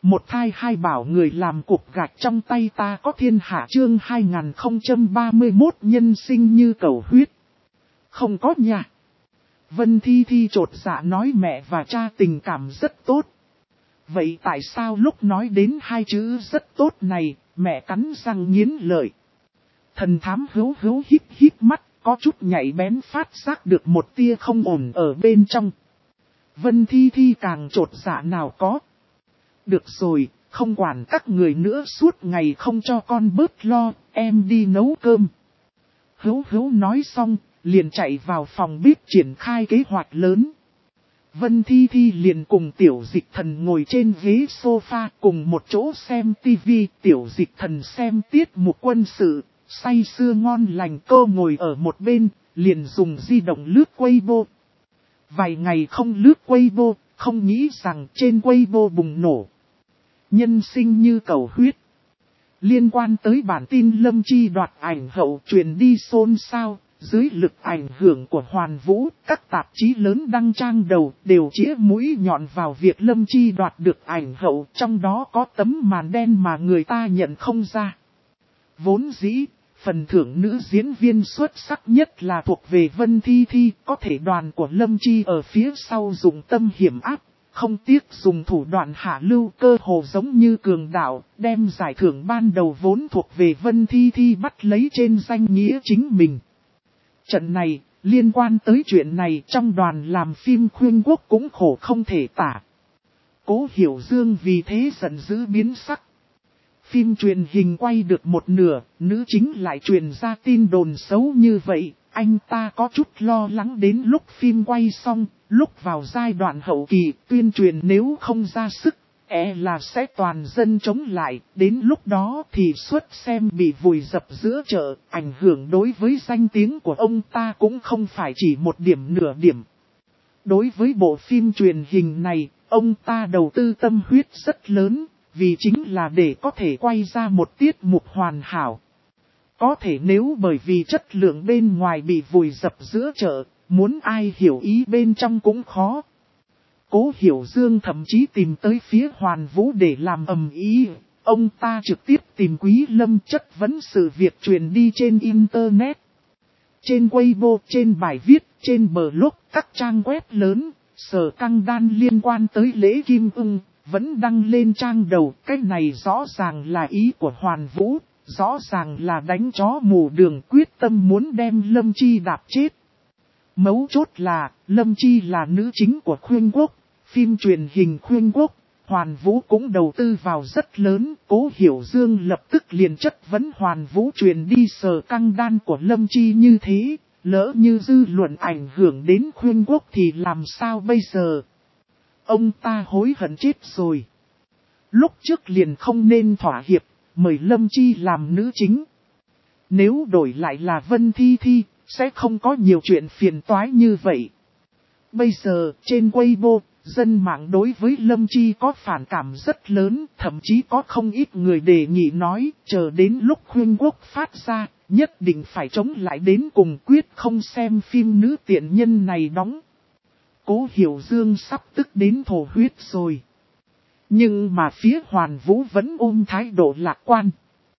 Một thai hai bảo người làm cục gạch trong tay ta có thiên hạ chương 2031 nhân sinh như cầu huyết. Không có nha. Vân Thi Thi trột dạ nói mẹ và cha tình cảm rất tốt. Vậy tại sao lúc nói đến hai chữ rất tốt này, mẹ cắn răng nghiến lợi. Thần thám hữu híp híp mắt, có chút nhạy bén phát giác được một tia không ổn ở bên trong. Vân Thi Thi càng trột dạ nào có. Được rồi, không quản các người nữa suốt ngày không cho con bớt lo, em đi nấu cơm. Hữu nói xong, liền chạy vào phòng bếp triển khai kế hoạch lớn. Vân Thi Thi liền cùng Tiểu Dịch Thần ngồi trên ghế sofa cùng một chỗ xem tivi. Tiểu Dịch Thần xem tiết mục quân sự, say sưa ngon lành. Cô ngồi ở một bên, liền dùng di động lướt Weibo. Vài ngày không lướt Weibo, không nghĩ rằng trên Weibo bùng nổ. Nhân sinh như cầu huyết. Liên quan tới bản tin Lâm Chi đoạt ảnh hậu truyền đi xôn xao, dưới lực ảnh hưởng của Hoàn Vũ, các tạp chí lớn đăng trang đầu đều chĩa mũi nhọn vào việc Lâm Chi đoạt được ảnh hậu, trong đó có tấm màn đen mà người ta nhận không ra. Vốn dĩ, phần thưởng nữ diễn viên xuất sắc nhất là thuộc về Vân Thi Thi, có thể đoàn của Lâm Chi ở phía sau dùng tâm hiểm áp. Không tiếc dùng thủ đoạn hạ lưu cơ hồ giống như cường đạo, đem giải thưởng ban đầu vốn thuộc về Vân Thi Thi bắt lấy trên danh nghĩa chính mình. Trận này, liên quan tới chuyện này trong đoàn làm phim Khuyên Quốc cũng khổ không thể tả. Cố Hiểu Dương vì thế giận dữ biến sắc. Phim truyền hình quay được một nửa, nữ chính lại truyền ra tin đồn xấu như vậy, anh ta có chút lo lắng đến lúc phim quay xong, lúc vào giai đoạn hậu kỳ tuyên truyền nếu không ra sức, là sẽ toàn dân chống lại, đến lúc đó thì suất xem bị vùi dập giữa chợ, ảnh hưởng đối với danh tiếng của ông ta cũng không phải chỉ một điểm nửa điểm. Đối với bộ phim truyền hình này, ông ta đầu tư tâm huyết rất lớn, vì chính là để có thể quay ra một tiết mục hoàn hảo. Có thể nếu bởi vì chất lượng bên ngoài bị vùi dập giữa chợ, muốn ai hiểu ý bên trong cũng khó. Cố Hiểu Dương thậm chí tìm tới phía Hoàn Vũ để làm ầm ý. Ông ta trực tiếp tìm Quý Lâm chất vấn sự việc truyền đi trên Internet. Trên Weibo, trên bài viết, trên blog, các trang web lớn, Sở Căng Đan liên quan tới lễ Kim Ưng, vẫn đăng lên trang đầu. Cái này rõ ràng là ý của Hoàn Vũ, rõ ràng là đánh chó mù đường quyết tâm muốn đem Lâm Chi đạp chết. Mấu chốt là, Lâm Chi là nữ chính của Khuyên Quốc, phim truyền hình Khuyên Quốc, Hoàn Vũ cũng đầu tư vào rất lớn. Cố Hiểu Dương lập tức liền chất vấn Hoàn Vũ truyền đi Sở Căng Đan của Lâm Chi như thế, lỡ như dư luận ảnh hưởng đến Khuyên Quốc thì làm sao bây giờ? Ông ta hối hận chết rồi. Lúc trước liền không nên thỏa hiệp, mời Lâm Chi làm nữ chính. Nếu đổi lại là Vân Thi Thi, sẽ không có nhiều chuyện phiền toái như vậy. Bây giờ, trên Weibo, dân mạng đối với Lâm Chi có phản cảm rất lớn, thậm chí có không ít người đề nghị nói, chờ đến lúc Khuyên Quốc phát ra, nhất định phải chống lại đến cùng, quyết không xem phim nữ tiện nhân này đóng. Cố Hiểu Dương sắp tức đến thổ huyết rồi. Nhưng mà phía Hoàn Vũ vẫn ôm thái độ lạc quan.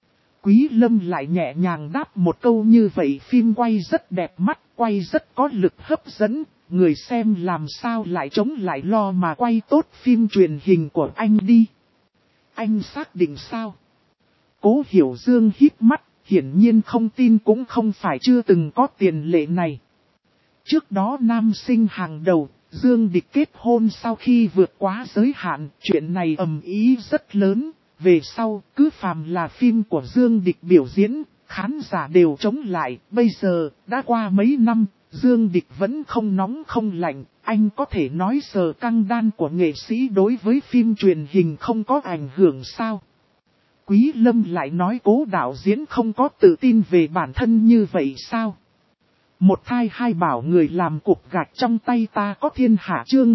Quý Lâm lại nhẹ nhàng đáp một câu như vậy, phim quay rất đẹp mắt, quay rất có lực hấp dẫn, người xem làm sao lại chống lại lo mà quay tốt phim truyền hình của anh đi. Anh xác định sao? Cố Hiểu Dương híp mắt, hiển nhiên không tin cũng không phải chưa từng có tiền lệ này. Trước đó nam sinh hàng đầu, Dương Địch kết hôn sau khi vượt quá giới hạn, chuyện này ầm ĩ rất lớn. Về sau, cứ phàm là phim của Dương Địch biểu diễn, khán giả đều chống lại. Bây giờ, đã qua mấy năm, Dương Địch vẫn không nóng không lạnh. Anh có thể nói Sở Căng Đan của nghệ sĩ đối với phim truyền hình không có ảnh hưởng sao? Quý Lâm lại nói Cố đạo diễn không có tự tin về bản thân như vậy sao? Một thai hai bảo người làm cục gạch trong tay ta có thiên hạ chương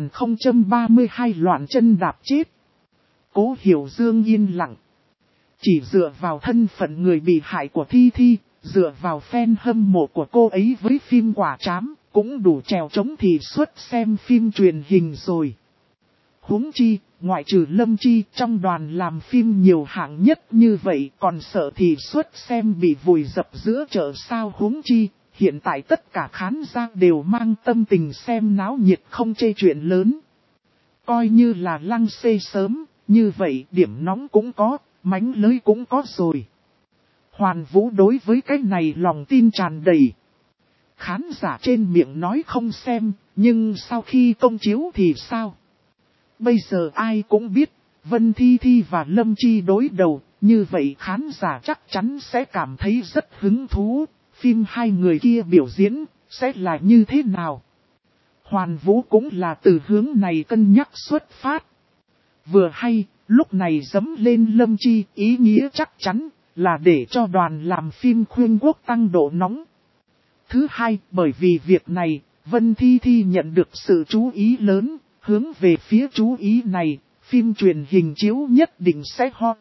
2032 loạn chân đạp chết. Cố Hiểu Dương yên lặng. Chỉ dựa vào thân phận người bị hại của Thi Thi, dựa vào fan hâm mộ của cô ấy với phim Quả Trám, cũng đủ trèo chống thì suất xem phim truyền hình rồi. Huống chi, ngoại trừ Lâm Chi trong đoàn làm phim nhiều hạng nhất như vậy còn sợ thì suất xem bị vùi dập giữa chợ sao huống chi. Hiện tại tất cả khán giả đều mang tâm tình xem náo nhiệt không chê chuyện lớn. Coi như là lăng xê sớm, như vậy điểm nóng cũng có, mánh lưới cũng có rồi. Hoàn Vũ đối với cái này lòng tin tràn đầy. Khán giả trên miệng nói không xem, nhưng sau khi công chiếu thì sao? Bây giờ ai cũng biết, Vân Thi Thi và Lâm Chi đối đầu, như vậy khán giả chắc chắn sẽ cảm thấy rất hứng thú. Phim hai người kia biểu diễn, sẽ là như thế nào? Hoàn Vũ cũng là từ hướng này cân nhắc xuất phát. Vừa hay, lúc này dấm lên Lâm Chi, ý nghĩa chắc chắn là để cho đoàn làm phim khuyên quốc tăng độ nóng. Thứ hai, bởi vì việc này, Vân Thi Thi nhận được sự chú ý lớn, hướng về phía chú ý này, phim truyền hình chiếu nhất định sẽ hot.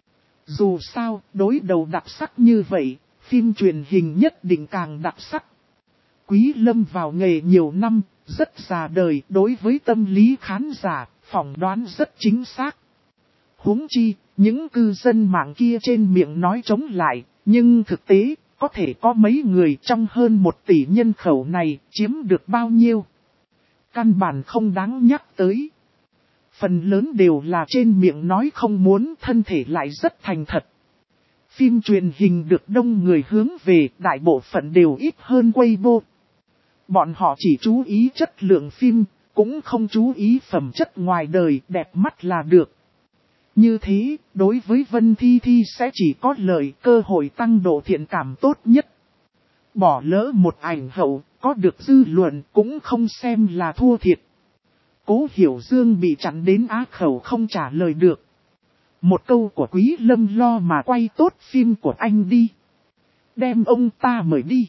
Dù sao, đối đầu đặc sắc như vậy, phim truyền hình nhất định càng đặc sắc. Quý Lâm vào nghề nhiều năm, rất già đời, đối với tâm lý khán giả, phỏng đoán rất chính xác. Huống chi, những cư dân mạng kia trên miệng nói chống lại, nhưng thực tế, có thể có mấy người trong hơn 1 tỷ nhân khẩu này chiếm được bao nhiêu. Căn bản không đáng nhắc tới. Phần lớn đều là trên miệng nói không muốn, thân thể lại rất thành thật. Phim truyền hình được đông người hướng về, đại bộ phận đều ít hơn Weibo. Bọn họ chỉ chú ý chất lượng phim, cũng không chú ý phẩm chất ngoài đời, đẹp mắt là được. Như thế, đối với Vân Thi Thi sẽ chỉ có lợi, cơ hội tăng độ thiện cảm tốt nhất. Bỏ lỡ một ảnh hậu, có được dư luận cũng không xem là thua thiệt. Cố Hiểu Dương bị chặn đến á khẩu không trả lời được. Một câu của Quý Lâm lo mà quay tốt phim của anh đi. Đem ông ta mời đi.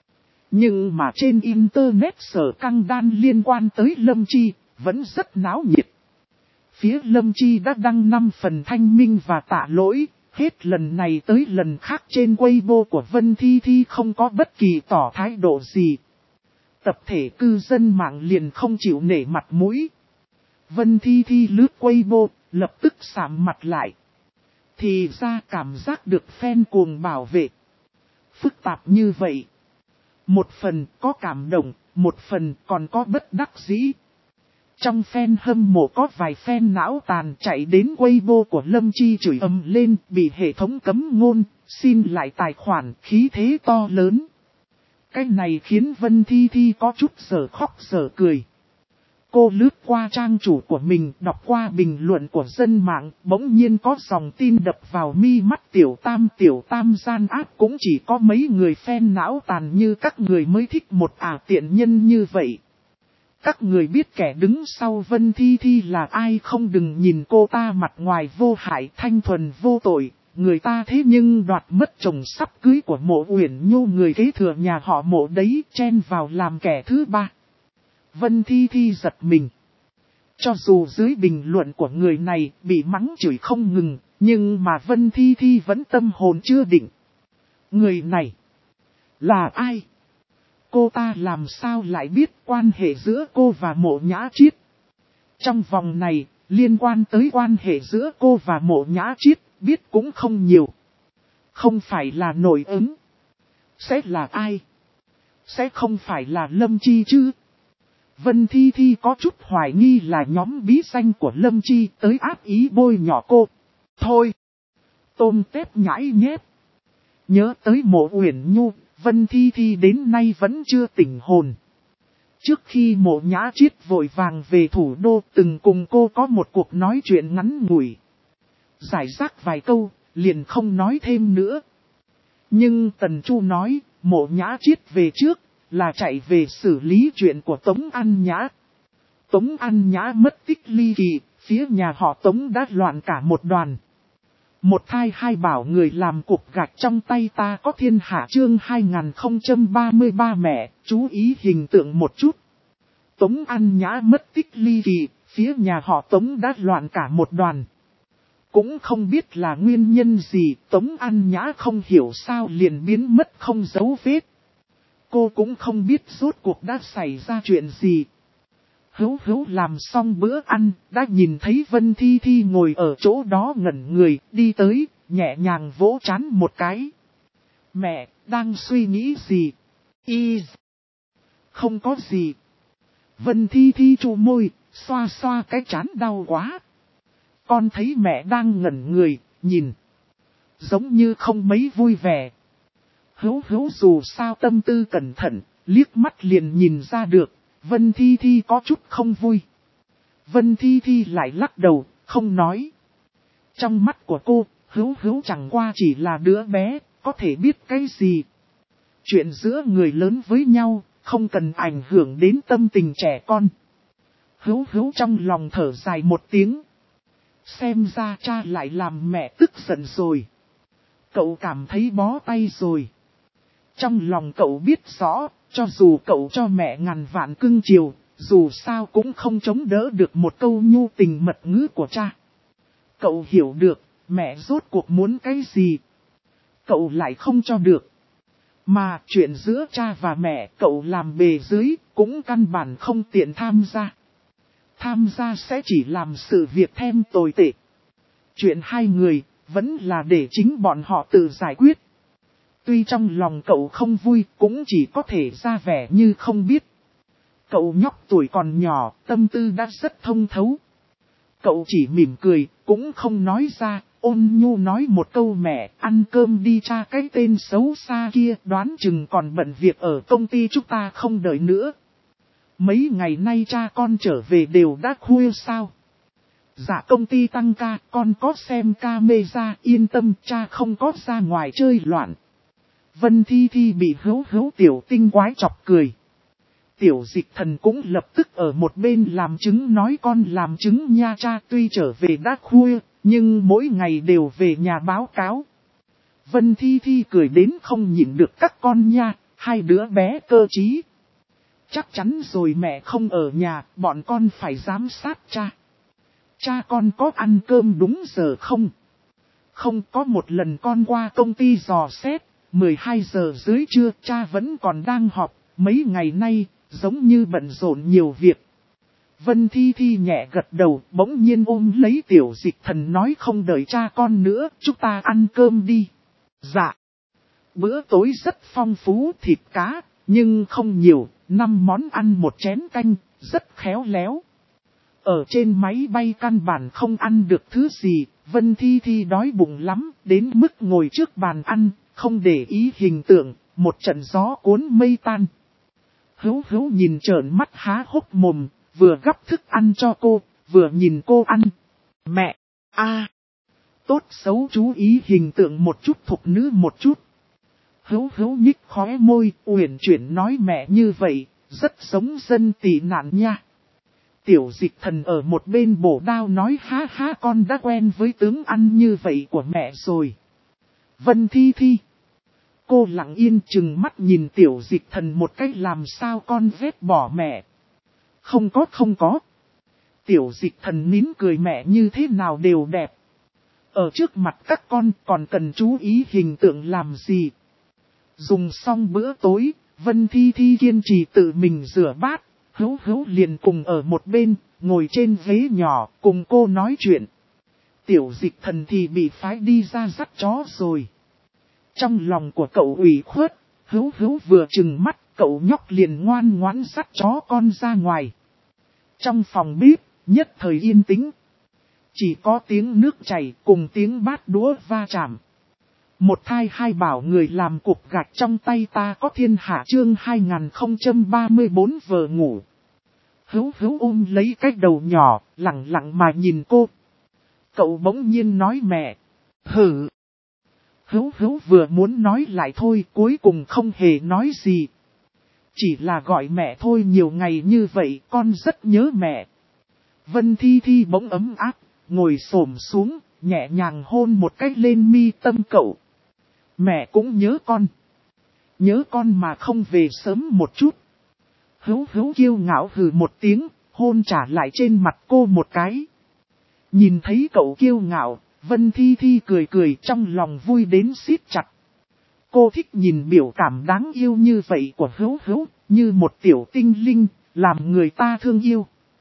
Nhưng mà trên Internet sở căng đan liên quan tới Lâm Chi, vẫn rất náo nhiệt. Phía Lâm Chi đã đăng 5 phần thanh minh và tạ lỗi, hết lần này tới lần khác trên Weibo của Vân Thi Thi không có bất kỳ tỏ thái độ gì. Tập thể cư dân mạng liền không chịu nể mặt mũi. Vân Thi Thi lướt Weibo, lập tức sạm mặt lại. Thì ra cảm giác được fan cuồng bảo vệ. Phức tạp như vậy. Một phần có cảm động, một phần còn có bất đắc dĩ. Trong fan hâm mộ có vài fan não tàn chạy đến Weibo của Lâm Chi chửi ầm lên, bị hệ thống cấm ngôn, xin lại tài khoản, khí thế to lớn. Cái này khiến Vân Thi Thi có chút giờ khóc giờ cười. Cô lướt qua trang chủ của mình, đọc qua bình luận của dân mạng, bỗng nhiên có dòng tin đập vào mi mắt tiểu tam gian ác, cũng chỉ có mấy người fan não tàn như các người mới thích một tiện nhân như vậy. Các người biết kẻ đứng sau Vân Thi Thi là ai không? Đừng nhìn cô ta mặt ngoài vô hại thanh thuần vô tội, người ta thế nhưng đoạt mất chồng sắp cưới của Mộ Uyển Nhu, người kế thừa nhà họ Mộ đấy, chen vào làm kẻ thứ ba. Vân Thi Thi giật mình. Cho dù dưới bình luận của người này bị mắng chửi không ngừng, nhưng mà Vân Thi Thi vẫn tâm hồn chưa định. Người này là ai? Cô ta làm sao lại biết quan hệ giữa cô và Mộ Nhã Chiết? Trong vòng này, liên quan tới quan hệ giữa cô và Mộ Nhã Chiết, biết cũng không nhiều. Không phải là nổi ứng. Sẽ là ai? Sẽ không phải là Lâm Chi chứ? Vân Thi Thi có chút hoài nghi là nhóm bí danh của Lâm Chi tới áp ý bôi nhỏ cô. Thôi! Tôm tép nhãi nhép. Nhớ tới Mộ Uyển Nhu, Vân Thi Thi đến nay vẫn chưa tỉnh hồn. Trước khi Mộ Nhã Chiết vội vàng về thủ đô, từng cùng cô có một cuộc nói chuyện ngắn ngủi. Giải rác vài câu, liền không nói thêm nữa. Nhưng Tần Chu nói, Mộ Nhã Chiết về trước, là chạy về xử lý chuyện của Tống An Nhã. Tống An Nhã mất tích ly kỳ, phía nhà họ Tống đã loạn cả một đoàn. Một thai hai bảo người làm cục gạch trong tay ta có thiên hạ chương 2033 mẹ, chú ý hình tượng một chút. Tống An Nhã mất tích ly kỳ, phía nhà họ Tống đã loạn cả một đoàn. Cũng không biết là nguyên nhân gì, Tống An Nhã không hiểu sao liền biến mất không dấu vết. Cô cũng không biết rốt cuộc đã xảy ra chuyện gì. Hữu Hữu làm xong bữa ăn, đã nhìn thấy Vân Thi Thi ngồi ở chỗ đó ngẩn người, đi tới, nhẹ nhàng vỗ trán một cái. Mẹ, đang suy nghĩ gì? Không có gì. Vân Thi Thi chu môi, xoa xoa cái trán đau quá. Con thấy mẹ đang ngẩn người, nhìn. Giống như không mấy vui vẻ. Hữu Hữu dù sao tâm tư cẩn thận, liếc mắt liền nhìn ra được, Vân Thi Thi có chút không vui. Vân Thi Thi lại lắc đầu, không nói. Trong mắt của cô, Hữu Hữu chẳng qua chỉ là đứa bé, có thể biết cái gì. Chuyện giữa người lớn với nhau, không cần ảnh hưởng đến tâm tình trẻ con. Hữu Hữu trong lòng thở dài một tiếng. Xem ra cha lại làm mẹ tức giận rồi. Cậu cảm thấy bó tay rồi. Trong lòng cậu biết rõ, cho dù cậu cho mẹ ngàn vạn cưng chiều, dù sao cũng không chống đỡ được một câu nhu tình mật ngữ của cha. Cậu hiểu được, mẹ rốt cuộc muốn cái gì. Cậu lại không cho được. Mà chuyện giữa cha và mẹ cậu làm bề dưới, cũng căn bản không tiện tham gia. Tham gia sẽ chỉ làm sự việc thêm tồi tệ. Chuyện hai người, vẫn là để chính bọn họ tự giải quyết. Tuy trong lòng cậu không vui, cũng chỉ có thể ra vẻ như không biết. Cậu nhóc tuổi còn nhỏ, tâm tư đã rất thông thấu. Cậu chỉ mỉm cười, cũng không nói ra, ôn nhu nói một câu mẹ, ăn cơm đi cha, cái tên xấu xa kia, đoán chừng còn bận việc ở công ty chúng ta không đợi nữa. Mấy ngày nay cha con trở về đều đã khuya sao? Dạ công ty tăng ca, con có xem camera, yên tâm cha không có ra ngoài chơi loạn. Vân Thi Thi bị Hữu Hữu tiểu tinh quái chọc cười. Tiểu Dịch Thần cũng lập tức ở một bên làm chứng nói con làm chứng nha cha, tuy trở về đã khuya, nhưng mỗi ngày đều về nhà báo cáo. Vân Thi Thi cười đến không nhịn được các con nha, hai đứa bé cơ trí. Chắc chắn rồi mẹ không ở nhà, bọn con phải giám sát cha. Cha con có ăn cơm đúng giờ không? Không, có một lần con qua công ty dò xét, 12 giờ dưới trưa cha vẫn còn đang họp, mấy ngày nay, giống như bận rộn nhiều việc. Vân Thi Thi nhẹ gật đầu, bỗng nhiên ôm lấy Tiểu Dịch Thần nói không đợi cha con nữa, chúng ta ăn cơm đi. Dạ. Bữa tối rất phong phú, thịt cá, nhưng không nhiều, 5 món ăn một chén canh, rất khéo léo. Ở trên máy bay căn bản không ăn được thứ gì, Vân Thi Thi đói bụng lắm, đến mức ngồi trước bàn ăn, không để ý hình tượng, một trận gió cuốn mây tan. Hữu Hữu nhìn trợn mắt há hốc mồm, vừa gắp thức ăn cho cô, vừa nhìn cô ăn. Mẹ! Tốt xấu chú ý hình tượng một chút, thục nữ một chút. Hữu Hữu nhích khóe môi, uyển chuyển nói mẹ như vậy, rất giống dân tị nạn nha. Tiểu Dịch Thần ở một bên bổ đao nói ha ha, con đã quen với tướng ăn như vậy của mẹ rồi. Vân Thi Thi. Cô lặng yên chừng mắt nhìn Tiểu Dịch Thần một cách, làm sao con ghét bỏ mẹ. Không có. Tiểu Dịch Thần nín cười, mẹ như thế nào đều đẹp. Ở trước mặt các con còn cần chú ý hình tượng làm gì. Dùng xong bữa tối, Vân Thi Thi kiên trì tự mình rửa bát. Hữu Hữu liền cùng ở một bên, ngồi trên ghế nhỏ, cùng cô nói chuyện. Tiểu Dịch Thần thì bị phái đi ra dắt chó rồi. Trong lòng của cậu ủy khuất, Hữu Hữu vừa trừng mắt, cậu nhóc liền ngoan ngoãn dắt chó con ra ngoài. Trong phòng bếp, nhất thời yên tĩnh. Chỉ có tiếng nước chảy cùng tiếng bát đũa va chạm. Một thai hai bảo người làm cục gạch trong tay ta có thiên hạ, chương 2034 vợ ngủ. Hữu Hữu ôm lấy cái đầu nhỏ, lặng lặng mà nhìn cô. Cậu bỗng nhiên nói mẹ. Hử. Hữu Hữu vừa muốn nói lại thôi, cuối cùng không hề nói gì. Chỉ là gọi mẹ thôi, nhiều ngày như vậy con rất nhớ mẹ. Vân Thi Thi bỗng ấm áp, ngồi xổm xuống, nhẹ nhàng hôn một cái lên mi tâm cậu. Mẹ cũng nhớ con. Nhớ con mà không về sớm một chút. Hữu Hữu kiêu ngạo hừ một tiếng, hôn trả lại trên mặt cô một cái. Nhìn thấy cậu kiêu ngạo, Vân Thi Thi cười cười, trong lòng vui đến siết chặt. Cô thích nhìn biểu cảm đáng yêu như vậy của Hữu Hữu, như một tiểu tinh linh, làm người ta thương yêu.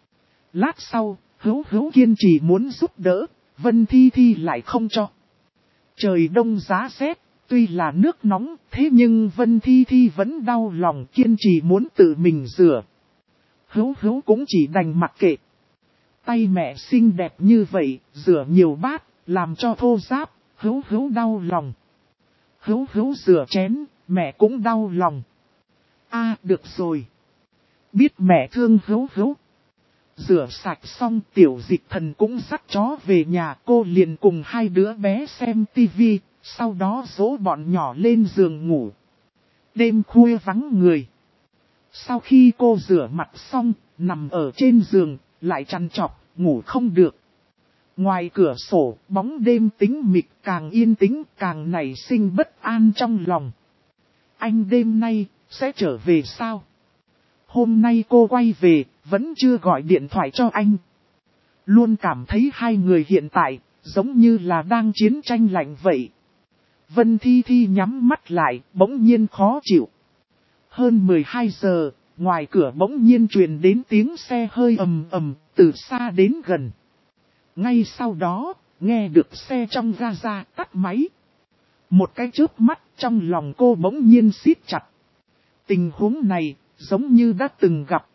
Lát sau, Hữu kiên trì muốn giúp đỡ, Vân Thi Thi lại không cho. Trời đông giá rét, tuy là nước nóng, thế nhưng Vân Thi Thi vẫn đau lòng kiên trì muốn tự mình rửa. Hữu cũng chỉ đành mặc kệ. Tay mẹ xinh đẹp như vậy, rửa nhiều bát, làm cho thô ráp, Hữu đau lòng. Hữu rửa chén, mẹ cũng đau lòng. Được rồi. Biết mẹ thương Hữu. Rửa sạch xong Tiểu Dịch Thần cũng dắt chó về nhà, cô liền cùng hai đứa bé xem tivi, sau đó dỗ bọn nhỏ lên giường ngủ. Đêm khuya vắng người. Sau khi cô rửa mặt xong, nằm ở trên giường, lại trằn trọc, ngủ không được. Ngoài cửa sổ, bóng đêm tĩnh mịch càng yên tĩnh càng nảy sinh bất an trong lòng. Anh đêm nay, sẽ trở về sao? Hôm nay cô quay về, vẫn chưa gọi điện thoại cho anh. Luôn cảm thấy hai người hiện tại, giống như là đang chiến tranh lạnh vậy. Vân Thi Thi nhắm mắt lại, bỗng nhiên khó chịu. Hơn 12 giờ, ngoài cửa bỗng nhiên truyền đến tiếng xe hơi ầm ầm, từ xa đến gần. Ngay sau đó, nghe được xe trong ga tắt máy. Một cái chớp mắt trong lòng cô bỗng nhiên siết chặt. Tình huống này, giống như đã từng gặp.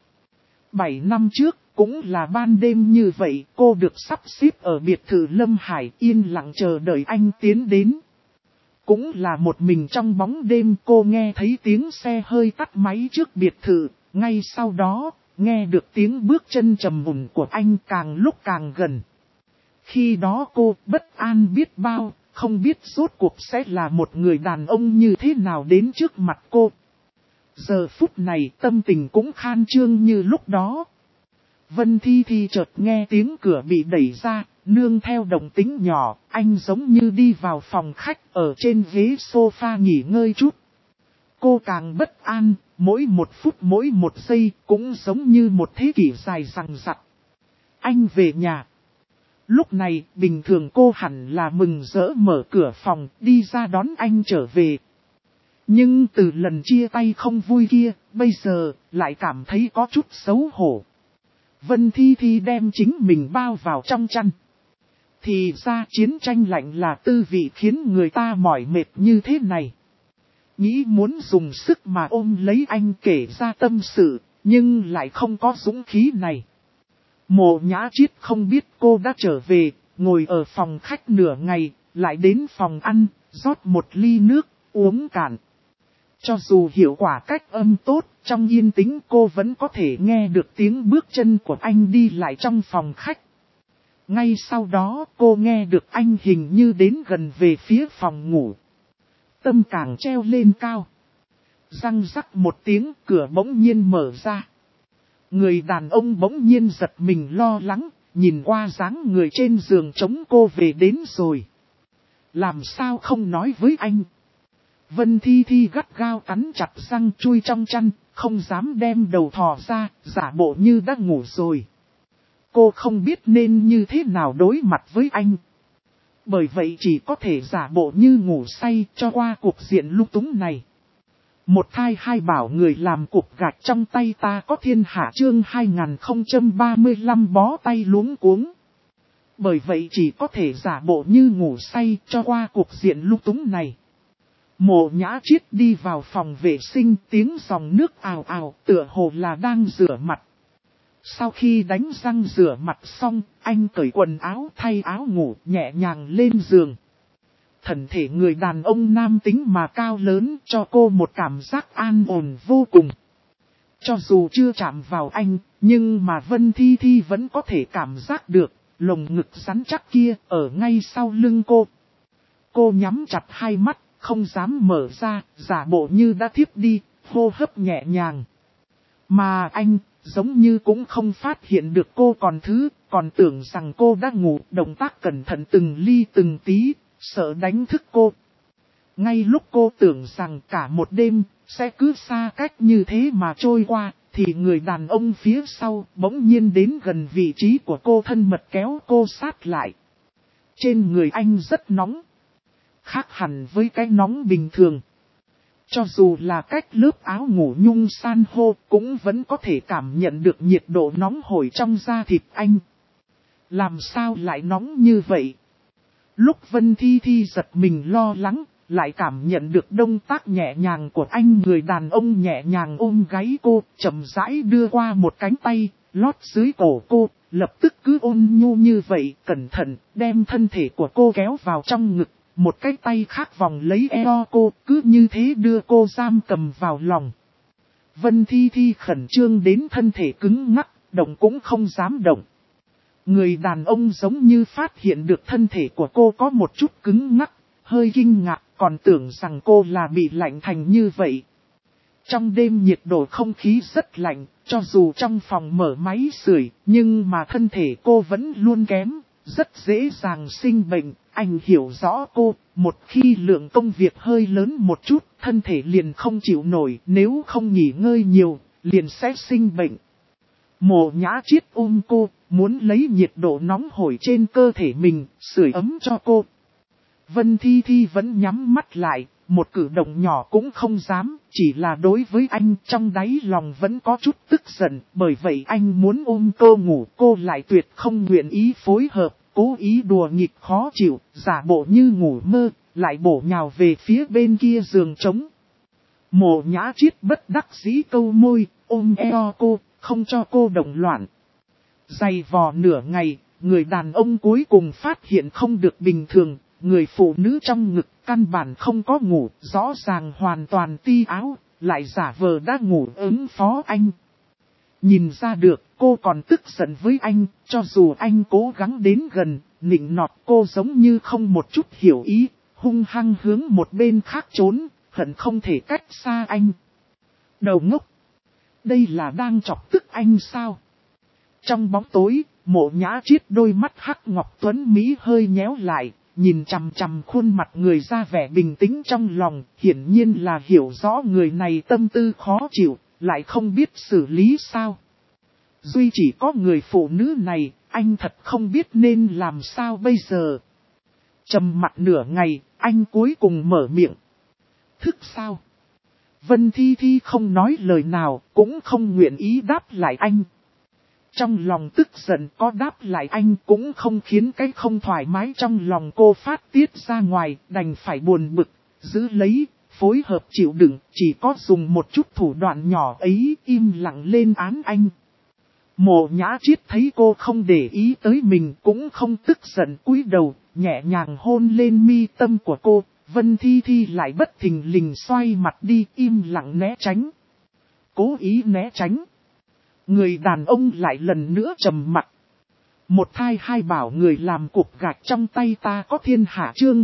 7 năm trước, cũng là ban đêm như vậy, cô được sắp xếp ở biệt thự Lâm Hải yên lặng chờ đợi anh tiến đến. Cũng là một mình trong bóng đêm cô nghe thấy tiếng xe hơi tắt máy trước biệt thự, ngay sau đó, nghe được tiếng bước chân trầm mùn của anh càng lúc càng gần. Khi đó cô bất an biết bao, không biết rốt cuộc sẽ là một người đàn ông như thế nào đến trước mặt cô. Giờ phút này tâm tình cũng khan trương như lúc đó. Vân Thi Thi chợt nghe tiếng cửa bị đẩy ra, nương theo động tĩnh nhỏ, anh giống như đi vào phòng khách ở trên ghế sofa nghỉ ngơi chút. Cô càng bất an, mỗi một phút mỗi một giây cũng giống như một thế kỷ dài dằng dặc. Anh về nhà. Lúc này, bình thường cô hẳn là mừng rỡ mở cửa phòng, đi ra đón anh trở về. Nhưng từ lần chia tay không vui kia, bây giờ, lại cảm thấy có chút xấu hổ. Vân Thi Thi đem chính mình bao vào trong chăn. Thì ra chiến tranh lạnh là tư vị khiến người ta mỏi mệt như thế này. Nghĩ muốn dùng sức mà ôm lấy anh kể ra tâm sự, nhưng lại không có dũng khí này. Mộ Nhã Chiết không biết cô đã trở về, ngồi ở phòng khách nửa ngày, lại đến phòng ăn, rót một ly nước, uống cạn. Cho dù hiệu quả cách âm tốt, trong yên tĩnh cô vẫn có thể nghe được tiếng bước chân của anh đi lại trong phòng khách. Ngay sau đó cô nghe được anh hình như đến gần về phía phòng ngủ. Tâm càng treo lên cao. Răng rắc một tiếng cửa bỗng nhiên mở ra. Người đàn ông bỗng nhiên giật mình lo lắng, nhìn qua dáng người trên giường trống cô về đến rồi. Làm sao không nói với anh? Vân Thi Thi gắt gao cắn chặt răng chui trong chăn, không dám đem đầu thò ra, giả bộ như đã ngủ rồi. Cô không biết nên như thế nào đối mặt với anh. Bởi vậy chỉ có thể giả bộ như ngủ say cho qua cuộc diện lung túng này. Một thai hai bảo người làm cục gạch trong tay ta có thiên hạ chương 2035 bó tay luống cuống. Bởi vậy chỉ có thể giả bộ như ngủ say cho qua cuộc diện lung túng này. Mộ Nhã Chiết đi vào phòng vệ sinh tiếng dòng nước ào ào tựa hồ là đang rửa mặt. Sau khi đánh răng rửa mặt xong, anh cởi quần áo thay áo ngủ nhẹ nhàng lên giường. Thân thể người đàn ông nam tính mà cao lớn cho cô một cảm giác an ổn vô cùng. Cho dù chưa chạm vào anh, nhưng mà Vân Thi Thi vẫn có thể cảm giác được, lồng ngực rắn chắc kia ở ngay sau lưng cô. Cô nhắm chặt hai mắt, không dám mở ra, giả bộ như đã thiếp đi, hô hấp nhẹ nhàng. Mà anh, giống như cũng không phát hiện được cô còn tưởng rằng cô đã ngủ, động tác cẩn thận từng ly từng tí, sợ đánh thức cô. Ngay lúc cô tưởng rằng cả một đêm, sẽ cứ xa cách như thế mà trôi qua, thì người đàn ông phía sau bỗng nhiên đến gần vị trí của cô thân mật kéo cô sát lại. Trên người anh rất nóng. Khác hẳn với cái nóng bình thường. Cho dù là cách lớp áo ngủ nhung san hô cũng vẫn có thể cảm nhận được nhiệt độ nóng hổi trong da thịt anh. Làm sao lại nóng như vậy? Lúc Vân Thi Thi giật mình lo lắng, lại cảm nhận được động tác nhẹ nhàng của anh. Người đàn ông nhẹ nhàng ôm gáy cô, chậm rãi đưa qua một cánh tay, lót dưới cổ cô, lập tức cứ ôn nhu như vậy, cẩn thận, đem thân thể của cô kéo vào trong ngực. Một cái tay khác vòng lấy eo cô, cứ như thế đưa cô giam cầm vào lòng. Vân Thi Thi khẩn trương đến thân thể cứng ngắc, động cũng không dám động. Người đàn ông giống như phát hiện được thân thể của cô có một chút cứng ngắc, hơi kinh ngạc, còn tưởng rằng cô là bị lạnh thành như vậy. Trong đêm nhiệt độ không khí rất lạnh, cho dù trong phòng mở máy sưởi, nhưng mà thân thể cô vẫn luôn kém, rất dễ dàng sinh bệnh. Anh hiểu rõ cô, một khi lượng công việc hơi lớn một chút, thân thể liền không chịu nổi, nếu không nghỉ ngơi nhiều, liền sẽ sinh bệnh. Mộ Nhã Chiết ôm cô, muốn lấy nhiệt độ nóng hổi trên cơ thể mình, sưởi ấm cho cô. Vân Thi Thi vẫn nhắm mắt lại, một cử động nhỏ cũng không dám, chỉ là đối với anh trong đáy lòng vẫn có chút tức giận, bởi vậy anh muốn ôm cô ngủ, cô lại tuyệt không nguyện ý phối hợp, cố ý đùa nghịch khó chịu, giả bộ như ngủ mơ, lại bổ nhào về phía bên kia giường trống. Mộ Nhã Chiết bất đắc dĩ câu môi, ôm eo cô, không cho cô động loạn. Dày vò nửa ngày, người đàn ông cuối cùng phát hiện không được bình thường, người phụ nữ trong ngực căn bản không có ngủ, rõ ràng hoàn toàn ti áo, lại giả vờ đã ngủ ứng phó anh. Nhìn ra được, cô còn tức giận với anh, cho dù anh cố gắng đến gần, nịnh nọt cô giống như không một chút hiểu ý, hung hăng hướng một bên khác trốn, hận không thể cách xa anh. Đầu ngốc! Đây là đang chọc tức anh sao? Trong bóng tối, Mộ Nhã Chiết đôi mắt hắc ngọc tuấn mỹ hơi nhéo lại, nhìn chằm chằm khuôn mặt người ra vẻ bình tĩnh trong lòng, hiển nhiên là hiểu rõ người này tâm tư khó chịu, lại không biết xử lý sao. Duy chỉ có người phụ nữ này, anh thật không biết nên làm sao bây giờ. Trầm mặt nửa ngày, anh cuối cùng mở miệng. Thức sao? Vân Thi Thi không nói lời nào, cũng không nguyện ý đáp lại anh. Trong lòng tức giận có đáp lại anh cũng không khiến cái không thoải mái trong lòng cô phát tiết ra ngoài, đành phải buồn bực, giữ lấy, phối hợp chịu đựng, chỉ có dùng một chút thủ đoạn nhỏ ấy im lặng lên án anh. Mộ Nhã Chiết thấy cô không để ý tới mình cũng không tức giận cúi đầu, nhẹ nhàng hôn lên mi tâm của cô, Vân Thi Thi lại bất thình lình xoay mặt đi im lặng né tránh. Cố ý né tránh. Người đàn ông lại lần nữa trầm mặc. Một thai hai bảo người làm cục gạch trong tay ta có thiên hạ chương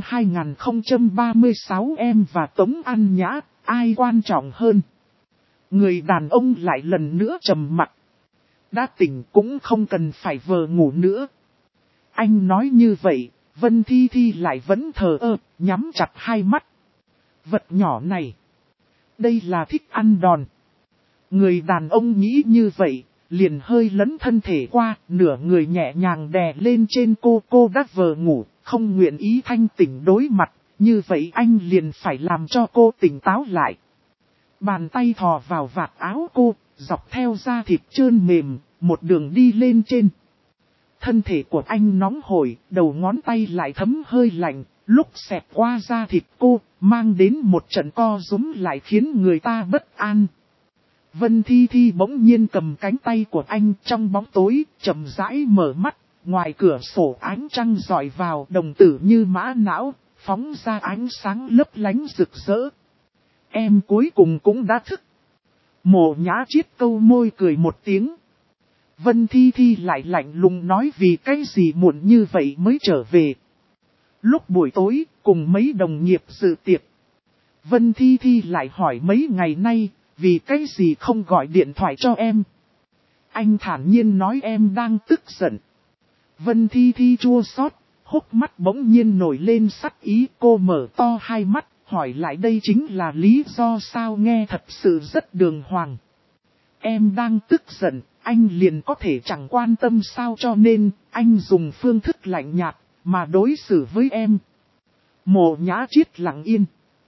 2036 em và Tống An Nhã, ai quan trọng hơn? Người đàn ông lại lần nữa trầm mặc. Đã tỉnh cũng không cần phải vờ ngủ nữa. Anh nói như vậy, Vân Thi Thi lại vẫn thờ ơ, nhắm chặt hai mắt. Vật nhỏ này, đây là thích ăn đòn. Người đàn ông nghĩ như vậy, liền hơi lấn thân thể qua, nửa người nhẹ nhàng đè lên trên cô đã vờ ngủ, không nguyện ý thanh tỉnh đối mặt, như vậy anh liền phải làm cho cô tỉnh táo lại. Bàn tay thò vào vạt áo cô, dọc theo da thịt trơn mềm, một đường đi lên trên. Thân thể của anh nóng hổi, đầu ngón tay lại thấm hơi lạnh, lúc xẹt qua da thịt cô, mang đến một trận co rúm lại khiến người ta bất an. Vân Thi Thi bỗng nhiên cầm cánh tay của anh trong bóng tối, chậm rãi mở mắt, ngoài cửa sổ ánh trăng rọi vào đồng tử như mã não, phóng ra ánh sáng lấp lánh rực rỡ. Em cuối cùng cũng đã thức. Mộ Nhã Chiết câu môi cười một tiếng. Vân Thi Thi lại lạnh lùng nói vì cái gì muộn như vậy mới trở về. Lúc buổi tối, cùng mấy đồng nghiệp dự tiệc. Vân Thi Thi lại hỏi mấy ngày nay, vì cái gì không gọi điện thoại cho em. Anh thản nhiên nói em đang tức giận. Vân Thi Thi chua xót, hốc mắt bỗng nhiên nổi lên sắc ý, cô mở to hai mắt, hỏi lại đây chính là lý do sao, nghe thật sự rất đường hoàng. Em đang tức giận, anh liền có thể chẳng quan tâm sao, cho nên anh dùng phương thức lạnh nhạt mà đối xử với em. Mộ Nhã Chiết lặng yên.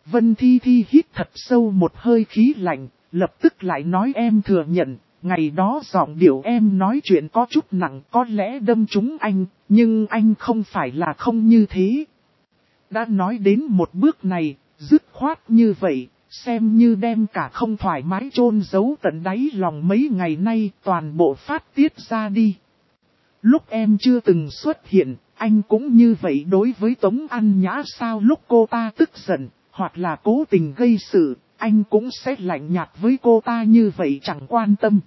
Vân Thi Thi hít thật sâu một hơi khí lạnh, lập tức lại nói em thừa nhận, ngày đó giọng điệu em nói chuyện có chút nặng có lẽ đâm trúng anh, nhưng anh không phải là không như thế. Đã nói đến một bước này, dứt khoát như vậy, xem như đem cả không thoải mái chôn giấu tận đáy lòng mấy ngày nay toàn bộ phát tiết ra đi. Lúc em chưa từng xuất hiện, anh cũng như vậy đối với Tống An Nhã sao lúc cô ta tức giận, hoặc là cố tình gây sự, anh cũng sẽ lạnh nhạt với cô ta như vậy chẳng quan tâm.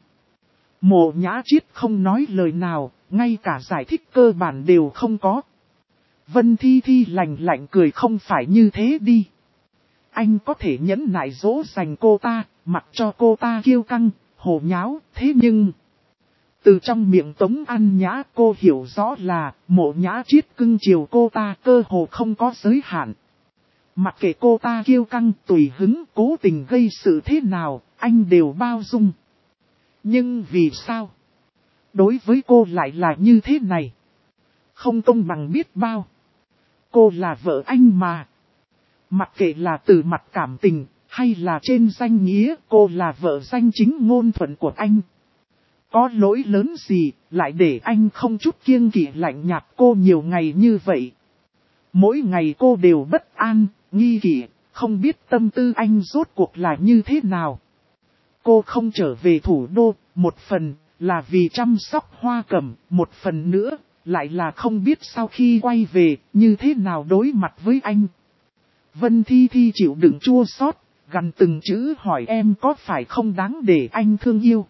Mộ Nhã Triết không nói lời nào, ngay cả giải thích cơ bản đều không có. Vân Thi Thi lạnh lạnh cười không phải như thế đi. Anh có thể nhẫn nại dỗ dành cô ta, mặc cho cô ta kiêu căng, hồ nháo, thế nhưng... Từ trong miệng Tống An Nhã cô hiểu rõ là Mộ Nhã Triết cưng chiều cô ta cơ hồ không có giới hạn. Mặc kệ cô ta kiêu căng, tùy hứng, cố tình gây sự thế nào, anh đều bao dung. Nhưng vì sao? Đối với cô lại là như thế này. Không công bằng biết bao. Cô là vợ anh mà. Mặc kệ là từ mặt cảm tình, hay là trên danh nghĩa cô là vợ danh chính ngôn thuận của anh. Có lỗi lớn gì, lại để anh không chút kiêng kỵ lạnh nhạt cô nhiều ngày như vậy. Mỗi ngày cô đều bất an, nghi kỵ, không biết tâm tư anh rốt cuộc là như thế nào. Cô không trở về thủ đô, một phần là vì chăm sóc Hoa Cẩm, một phần nữa lại là không biết sau khi quay về như thế nào đối mặt với anh. Vân Thi Thi chịu đựng chua xót, gằn từng chữ hỏi em có phải không đáng để anh thương yêu.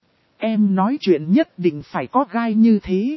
Em nói chuyện nhất định phải có gai như thế.